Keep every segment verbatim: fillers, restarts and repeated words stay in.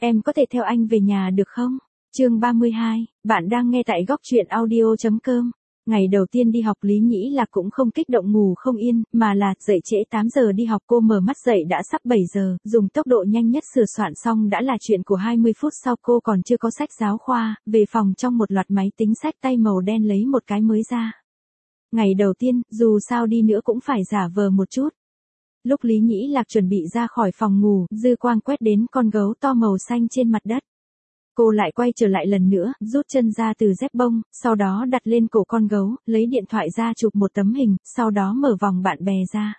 Em có thể theo anh về nhà được không? Chương ba mươi hai, bạn đang nghe tại góc truyện audio chấm com. Ngày đầu tiên đi học Lý Nhĩ Lạc cũng không kích động ngủ không yên, mà là dậy trễ tám giờ đi học. Cô mở mắt dậy đã sắp bảy giờ, dùng tốc độ nhanh nhất sửa soạn xong đã là chuyện của hai mươi phút sau. Cô còn chưa có sách giáo khoa, về phòng trong một loạt máy tính sách tay màu đen lấy một cái mới ra. Ngày đầu tiên, dù sao đi nữa cũng phải giả vờ một chút. Lúc Lý Nhĩ Lạc chuẩn bị ra khỏi phòng ngủ, dư quang quét đến con gấu to màu xanh trên mặt đất. Cô lại quay trở lại lần nữa, rút chân ra từ dép bông, sau đó đặt lên cổ con gấu, lấy điện thoại ra chụp một tấm hình, sau đó mở vòng bạn bè ra.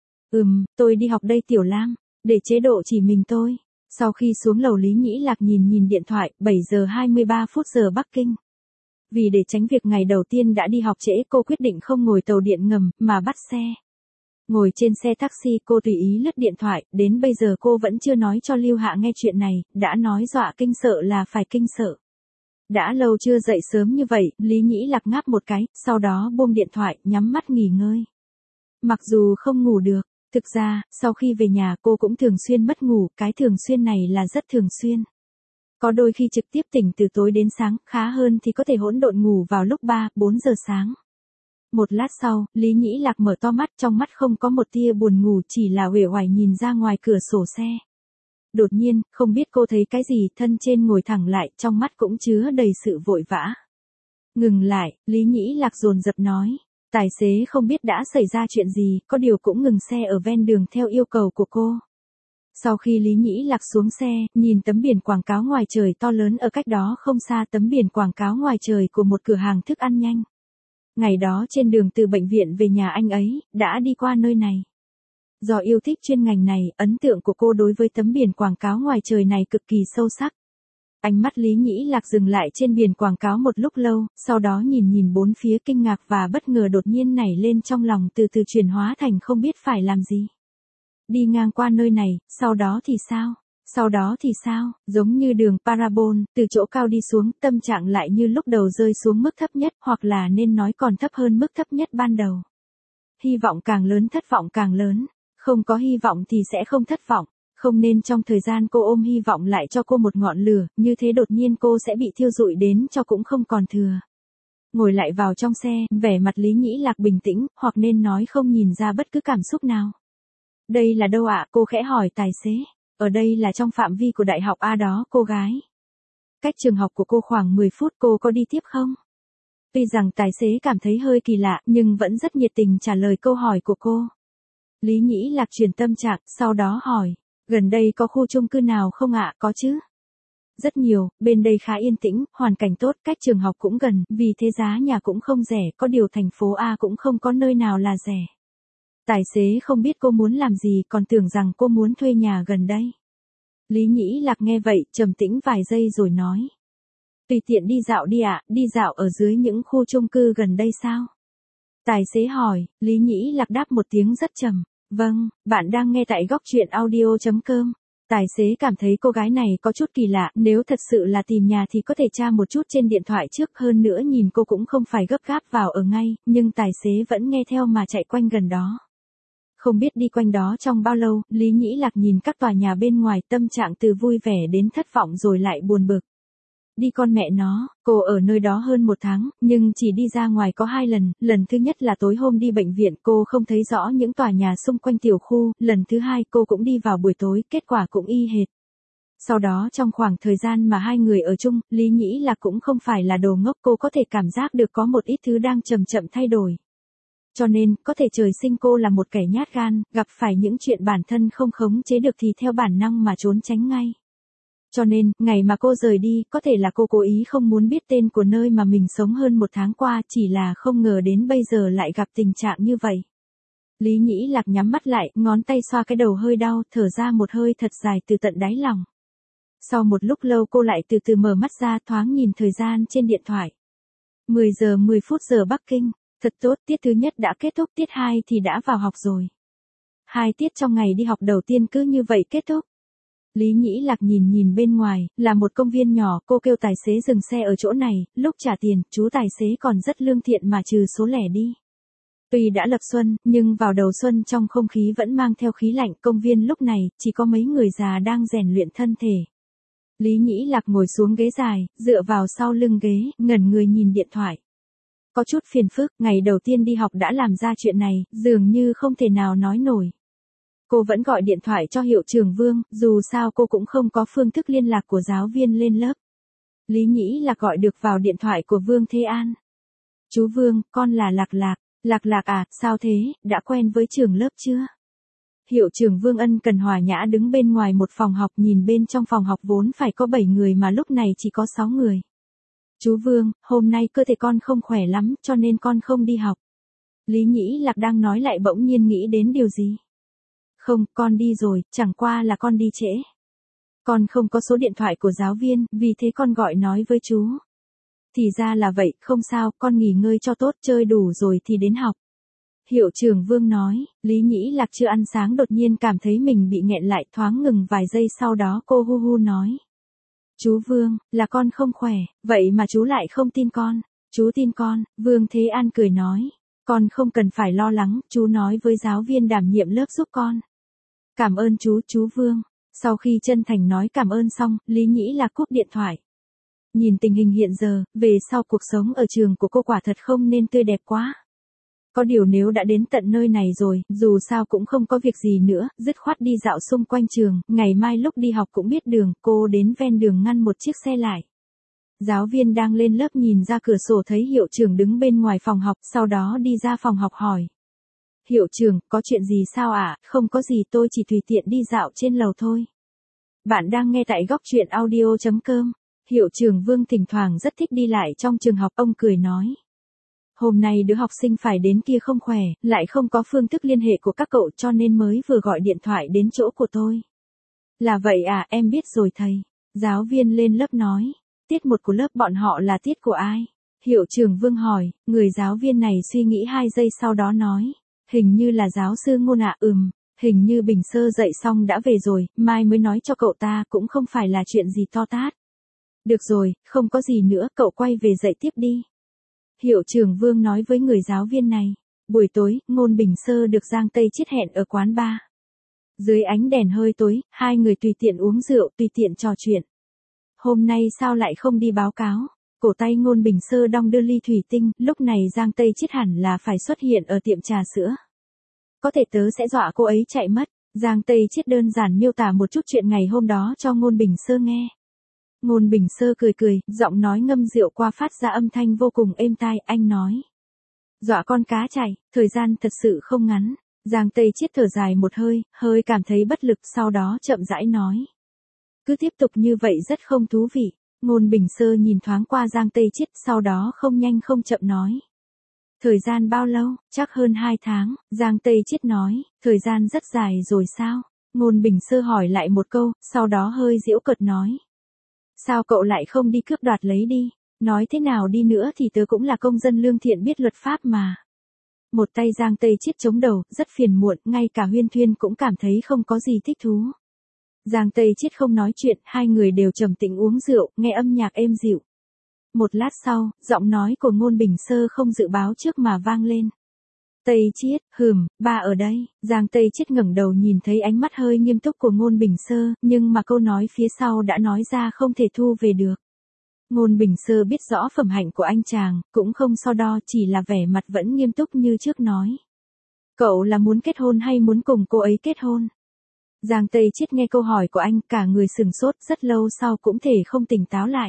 Ừm, tôi đi học đây Tiểu Lam, để chế độ chỉ mình tôi. Sau khi xuống lầu Lý Nhĩ Lạc nhìn nhìn điện thoại, bảy giờ hai mươi ba phút giờ Bắc Kinh. Vì để tránh việc ngày đầu tiên đã đi học trễ, cô quyết định không ngồi tàu điện ngầm, mà bắt xe. Ngồi trên xe taxi cô tùy ý lướt điện thoại, đến bây giờ cô vẫn chưa nói cho Lưu Hạ nghe chuyện này, đã nói dọa kinh sợ là phải kinh sợ. Đã lâu chưa dậy sớm như vậy, Lý Nhĩ Lạc ngáp một cái, sau đó buông điện thoại, nhắm mắt nghỉ ngơi. Mặc dù không ngủ được, thực ra, sau khi về nhà cô cũng thường xuyên mất ngủ, cái thường xuyên này là rất thường xuyên. Có đôi khi trực tiếp tỉnh từ tối đến sáng, khá hơn thì có thể hỗn độn ngủ vào lúc ba, bốn giờ sáng. Một lát sau, Lý Nhĩ Lạc mở to mắt, trong mắt không có một tia buồn ngủ, chỉ là uể oải nhìn ra ngoài cửa sổ xe. Đột nhiên, không biết cô thấy cái gì, thân trên ngồi thẳng lại, trong mắt cũng chứa đầy sự vội vã. Ngừng lại, Lý Nhĩ Lạc dồn dập nói. Tài xế không biết đã xảy ra chuyện gì, có điều cũng ngừng xe ở ven đường theo yêu cầu của cô. Sau khi Lý Nhĩ Lạc xuống xe, nhìn tấm biển quảng cáo ngoài trời to lớn ở cách đó không xa, tấm biển quảng cáo ngoài trời của một cửa hàng thức ăn nhanh. Ngày đó trên đường từ bệnh viện về nhà anh ấy, đã đi qua nơi này. Do yêu thích chuyên ngành này, ấn tượng của cô đối với tấm biển quảng cáo ngoài trời này cực kỳ sâu sắc. Ánh mắt Lý Nhĩ Lạc dừng lại trên biển quảng cáo một lúc lâu, sau đó nhìn nhìn bốn phía, kinh ngạc và bất ngờ đột nhiên nảy lên trong lòng, từ từ chuyển hóa thành không biết phải làm gì. Đi ngang qua nơi này, sau đó thì sao? Sau đó thì sao? Giống như đường parabol, từ chỗ cao đi xuống, tâm trạng lại như lúc đầu rơi xuống mức thấp nhất, hoặc là nên nói còn thấp hơn mức thấp nhất ban đầu. Hy vọng càng lớn, thất vọng càng lớn. Không có hy vọng thì sẽ không thất vọng. Không nên trong thời gian cô ôm hy vọng lại cho cô một ngọn lửa, như thế đột nhiên cô sẽ bị thiêu rụi đến cho cũng không còn thừa. Ngồi lại vào trong xe, vẻ mặt Lý Nhĩ Lạc bình tĩnh, hoặc nên nói không nhìn ra bất cứ cảm xúc nào. Đây là đâu ạ? Cô khẽ hỏi tài xế. Ở đây là trong phạm vi của đại học A đó, cô gái. Cách trường học của cô khoảng mười phút, cô có đi tiếp không? Tuy rằng tài xế cảm thấy hơi kỳ lạ, nhưng vẫn rất nhiệt tình trả lời câu hỏi của cô. Lý Nhĩ Lạc chuyển tâm trạng, sau đó hỏi, gần đây có khu chung cư nào không ạ? Có chứ. Rất nhiều, bên đây khá yên tĩnh, hoàn cảnh tốt, cách trường học cũng gần, vì thế giá nhà cũng không rẻ, có điều thành phố A cũng không có nơi nào là rẻ. Tài xế không biết cô muốn làm gì, còn tưởng rằng cô muốn thuê nhà gần đây. Lý Nhĩ Lạc nghe vậy, trầm tĩnh vài giây rồi nói. Tùy tiện đi dạo đi ạ, đi dạo ở dưới những khu chung cư gần đây sao? Tài xế hỏi, Lý Nhĩ Lạc đáp một tiếng rất trầm. Vâng, bạn đang nghe tại góc truyện audio chấm com. Tài xế cảm thấy cô gái này có chút kỳ lạ, nếu thật sự là tìm nhà thì có thể tra một chút trên điện thoại trước, hơn nữa nhìn cô cũng không phải gấp gáp vào ở ngay, nhưng tài xế vẫn nghe theo mà chạy quanh gần đó. Không biết đi quanh đó trong bao lâu, Lý Nhĩ Lạc nhìn các tòa nhà bên ngoài, tâm trạng từ vui vẻ đến thất vọng rồi lại buồn bực. Đi con mẹ nó, cô ở nơi đó hơn một tháng, nhưng chỉ đi ra ngoài có hai lần, lần thứ nhất là tối hôm đi bệnh viện, cô không thấy rõ những tòa nhà xung quanh tiểu khu, lần thứ hai cô cũng đi vào buổi tối, kết quả cũng y hệt. Sau đó trong khoảng thời gian mà hai người ở chung, Lý Nhĩ Lạc cũng không phải là đồ ngốc, cô có thể cảm giác được có một ít thứ đang chậm chậm thay đổi. Cho nên, có thể trời sinh cô là một kẻ nhát gan, gặp phải những chuyện bản thân không khống chế được thì theo bản năng mà trốn tránh ngay. Cho nên, ngày mà cô rời đi, có thể là cô cố ý không muốn biết tên của nơi mà mình sống hơn một tháng qua, chỉ là không ngờ đến bây giờ lại gặp tình trạng như vậy. Lý Nhĩ Lạc nhắm mắt lại, ngón tay xoa cái đầu hơi đau, thở ra một hơi thật dài từ tận đáy lòng. Sau một lúc lâu cô lại từ từ mở mắt ra, thoáng nhìn thời gian trên điện thoại. mười giờ mười phút giờ Bắc Kinh. Thật tốt, tiết thứ nhất đã kết thúc, tiết hai thì đã vào học rồi. Hai tiết trong ngày đi học đầu tiên cứ như vậy kết thúc. Lý Nhĩ Lạc nhìn nhìn bên ngoài, là một công viên nhỏ, cô kêu tài xế dừng xe ở chỗ này, lúc trả tiền, chú tài xế còn rất lương thiện mà trừ số lẻ đi. Tuy đã lập xuân, nhưng vào đầu xuân trong không khí vẫn mang theo khí lạnh, công viên lúc này, chỉ có mấy người già đang rèn luyện thân thể. Lý Nhĩ Lạc ngồi xuống ghế dài, dựa vào sau lưng ghế, ngẩn người nhìn điện thoại. Có chút phiền phức, ngày đầu tiên đi học đã làm ra chuyện này, dường như không thể nào nói nổi. Cô vẫn gọi điện thoại cho hiệu trưởng Vương, dù sao cô cũng không có phương thức liên lạc của giáo viên lên lớp. Lý Nhĩ Lạc gọi được vào điện thoại của Vương Thế An. Chú Vương, con là Lạc Lạc. Lạc Lạc à, sao thế, đã quen với trường lớp chưa? Hiệu trưởng Vương ân cần hòa nhã đứng bên ngoài một phòng học, nhìn bên trong phòng học vốn phải có bảy người mà lúc này chỉ có sáu người. Chú Vương, hôm nay cơ thể con không khỏe lắm, cho nên con không đi học. Lý Nhĩ Lạc đang nói lại bỗng nhiên nghĩ đến điều gì. Không, con đi rồi, chẳng qua là con đi trễ. Con không có số điện thoại của giáo viên, vì thế con gọi nói với chú. Thì ra là vậy, không sao, con nghỉ ngơi cho tốt, chơi đủ rồi thì đến học. Hiệu trưởng Vương nói. Lý Nhĩ Lạc chưa ăn sáng đột nhiên cảm thấy mình bị nghẹn lại, thoáng ngừng vài giây, sau đó cô hu hu nói. Chú Vương, là con không khỏe, vậy mà chú lại không tin con. Chú tin con. Vương Thế An cười nói. Con không cần phải lo lắng, chú nói với giáo viên đảm nhiệm lớp giúp con. Cảm ơn chú, chú Vương. Sau khi chân thành nói cảm ơn xong, Lý Nhĩ Lạc cúp điện thoại. Nhìn tình hình hiện giờ, về sau cuộc sống ở trường của cô quả thật không nên tươi đẹp quá. Có điều nếu đã đến tận nơi này rồi, dù sao cũng không có việc gì nữa, dứt khoát đi dạo xung quanh trường, ngày mai lúc đi học cũng biết đường. Cô đến ven đường ngăn một chiếc xe lại. Giáo viên đang lên lớp nhìn ra cửa sổ thấy hiệu trưởng đứng bên ngoài phòng học, sau đó đi ra phòng học hỏi. Hiệu trưởng, có chuyện gì sao ạ? À? Không có gì, tôi chỉ tùy tiện đi dạo trên lầu thôi. Bạn đang nghe tại góc truyện audio chấm com. Hiệu trưởng Vương thỉnh thoảng rất thích đi lại trong trường học, ông cười nói. Hôm nay đứa học sinh phải đến kia không khỏe, lại không có phương thức liên hệ của các cậu cho nên mới vừa gọi điện thoại đến chỗ của tôi. Là vậy à, em biết rồi thầy. Giáo viên lên lớp nói. Tiết một của lớp bọn họ là tiết của ai? Hiệu trưởng Vương hỏi, người giáo viên này suy nghĩ hai giây sau đó nói. Hình như là giáo sư Ngôn ạ. Ừm, hình như Bình Sơ dạy xong đã về rồi, mai mới nói cho cậu ta, cũng không phải là chuyện gì to tát. Được rồi, không có gì nữa, cậu quay về dạy tiếp đi. Hiệu trưởng Vương nói với người giáo viên này. Buổi tối, Ngôn Bình Sơ được Giang Tây Chiết hẹn ở quán bar. Dưới ánh đèn hơi tối, hai người tùy tiện uống rượu, tùy tiện trò chuyện. Hôm nay sao lại không đi báo cáo? Cổ tay Ngôn Bình Sơ đong đưa ly thủy tinh, lúc này Giang Tây Chiết hẳn là phải xuất hiện ở tiệm trà sữa. Có thể tớ sẽ dọa cô ấy chạy mất. Giang Tây Chiết đơn giản miêu tả một chút chuyện ngày hôm đó cho Ngôn Bình Sơ nghe. Ngôn Bình Sơ cười cười, giọng nói ngâm rượu qua phát ra âm thanh vô cùng êm tai, anh nói. Dọa con cá chạy, thời gian thật sự không ngắn. Giang Tây Chiết thở dài một hơi, hơi cảm thấy bất lực, sau đó chậm rãi nói. Cứ tiếp tục như vậy rất không thú vị. Ngôn Bình Sơ nhìn thoáng qua Giang Tây Chiết, sau đó không nhanh không chậm nói. Thời gian bao lâu? Chắc hơn hai tháng, Giang Tây Chiết nói. Thời gian rất dài rồi sao? Ngôn Bình Sơ hỏi lại một câu, sau đó hơi giễu cợt nói. Sao cậu lại không đi cướp đoạt lấy đi? Nói thế nào đi nữa thì tớ cũng là công dân lương thiện biết luật pháp mà. Một tay Giang Tây Chiết chống đầu, rất phiền muộn, ngay cả Huyên Thuyên cũng cảm thấy không có gì thích thú. Giang Tây Chiết không nói chuyện, hai người đều trầm tĩnh uống rượu, nghe âm nhạc êm dịu. Một lát sau, giọng nói của Ngôn Bình Sơ không dự báo trước mà vang lên. Tây Chiết, hừm, ba ở đây. Giang Tây Chiết ngẩng đầu nhìn thấy ánh mắt hơi nghiêm túc của Ngôn Bình Sơ, nhưng mà câu nói phía sau đã nói ra không thể thu về được. Ngôn Bình Sơ biết rõ phẩm hạnh của anh chàng, cũng không so đo, chỉ là vẻ mặt vẫn nghiêm túc như trước nói. Cậu là muốn kết hôn hay muốn cùng cô ấy kết hôn? Giang Tây Chiết nghe câu hỏi của anh, cả người sừng sốt, rất lâu sau cũng thể không tỉnh táo lại.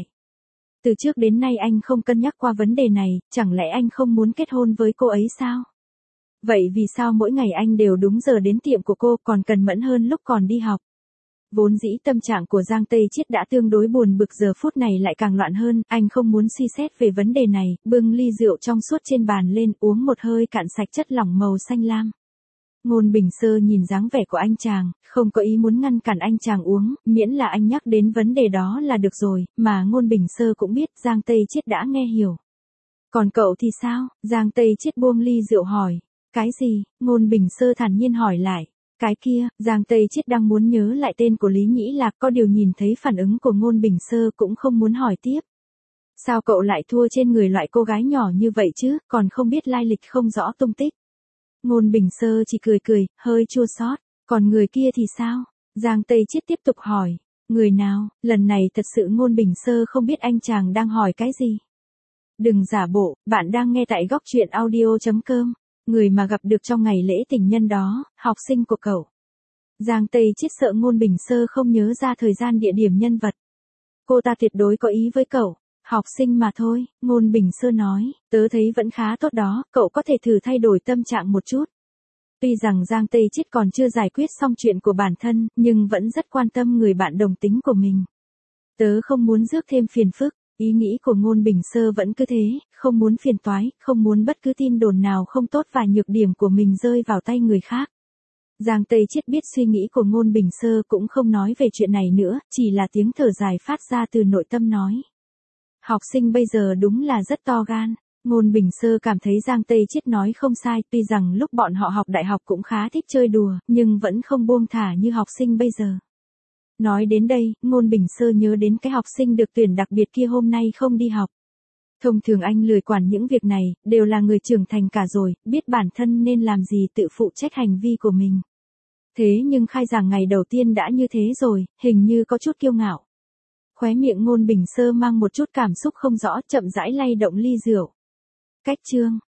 Từ trước đến nay anh không cân nhắc qua vấn đề này, chẳng lẽ anh không muốn kết hôn với cô ấy sao? Vậy vì sao mỗi ngày anh đều đúng giờ đến tiệm của cô, còn cần mẫn hơn lúc còn đi học? Vốn dĩ tâm trạng của Giang Tây Chiết đã tương đối buồn bực, giờ phút này lại càng loạn hơn, anh không muốn suy xét về vấn đề này, bưng ly rượu trong suốt trên bàn lên, uống một hơi cạn sạch chất lỏng màu xanh lam. Ngôn Bình Sơ nhìn dáng vẻ của anh chàng, không có ý muốn ngăn cản anh chàng uống, miễn là anh nhắc đến vấn đề đó là được rồi, mà Ngôn Bình Sơ cũng biết Giang Tây Chiết đã nghe hiểu. Còn cậu thì sao? Giang Tây Chiết buông ly rượu hỏi. Cái gì? Ngôn Bình Sơ thản nhiên hỏi lại. Cái kia, Giang Tây Chiết đang muốn nhớ lại tên của Lý Nhĩ Lạc, có điều nhìn thấy phản ứng của Ngôn Bình Sơ cũng không muốn hỏi tiếp. Sao cậu lại thua trên người loại cô gái nhỏ như vậy chứ, còn không biết lai lịch không rõ tung tích? Ngôn Bình Sơ chỉ cười cười, hơi chua xót. Còn người kia thì sao? Giang Tây Chiết tiếp tục hỏi. Người nào, lần này thật sự Ngôn Bình Sơ không biết anh chàng đang hỏi cái gì. Đừng giả bộ, bạn đang nghe tại góc truyện audio.com. Người mà gặp được trong ngày lễ tình nhân đó, học sinh của cậu. Giang Tây Chiết sợ Ngôn Bình Sơ không nhớ ra thời gian địa điểm nhân vật. Cô ta tuyệt đối có ý với cậu. Học sinh mà thôi, Ngôn Bình Sơ nói, tớ thấy vẫn khá tốt đó, cậu có thể thử thay đổi tâm trạng một chút. Tuy rằng Giang Tây Chiết còn chưa giải quyết xong chuyện của bản thân, nhưng vẫn rất quan tâm người bạn đồng tính của mình. Tớ không muốn rước thêm phiền phức, ý nghĩ của Ngôn Bình Sơ vẫn cứ thế, không muốn phiền toái, không muốn bất cứ tin đồn nào không tốt và nhược điểm của mình rơi vào tay người khác. Giang Tây Chiết biết suy nghĩ của Ngôn Bình Sơ cũng không nói về chuyện này nữa, chỉ là tiếng thở dài phát ra từ nội tâm nói. Học sinh bây giờ đúng là rất to gan. Ngôn Bình Sơ cảm thấy Giang Tây Chiết nói không sai, tuy rằng lúc bọn họ học đại học cũng khá thích chơi đùa, nhưng vẫn không buông thả như học sinh bây giờ. Nói đến đây, Ngôn Bình Sơ nhớ đến cái học sinh được tuyển đặc biệt kia hôm nay không đi học. Thông thường anh lười quản những việc này, đều là người trưởng thành cả rồi, biết bản thân nên làm gì tự phụ trách hành vi của mình. Thế nhưng khai giảng ngày đầu tiên đã như thế rồi, hình như có chút kiêu ngạo. Khóe miệng Ngôn Bình Sơ mang một chút cảm xúc không rõ, chậm rãi lay động ly rượu. Cách chương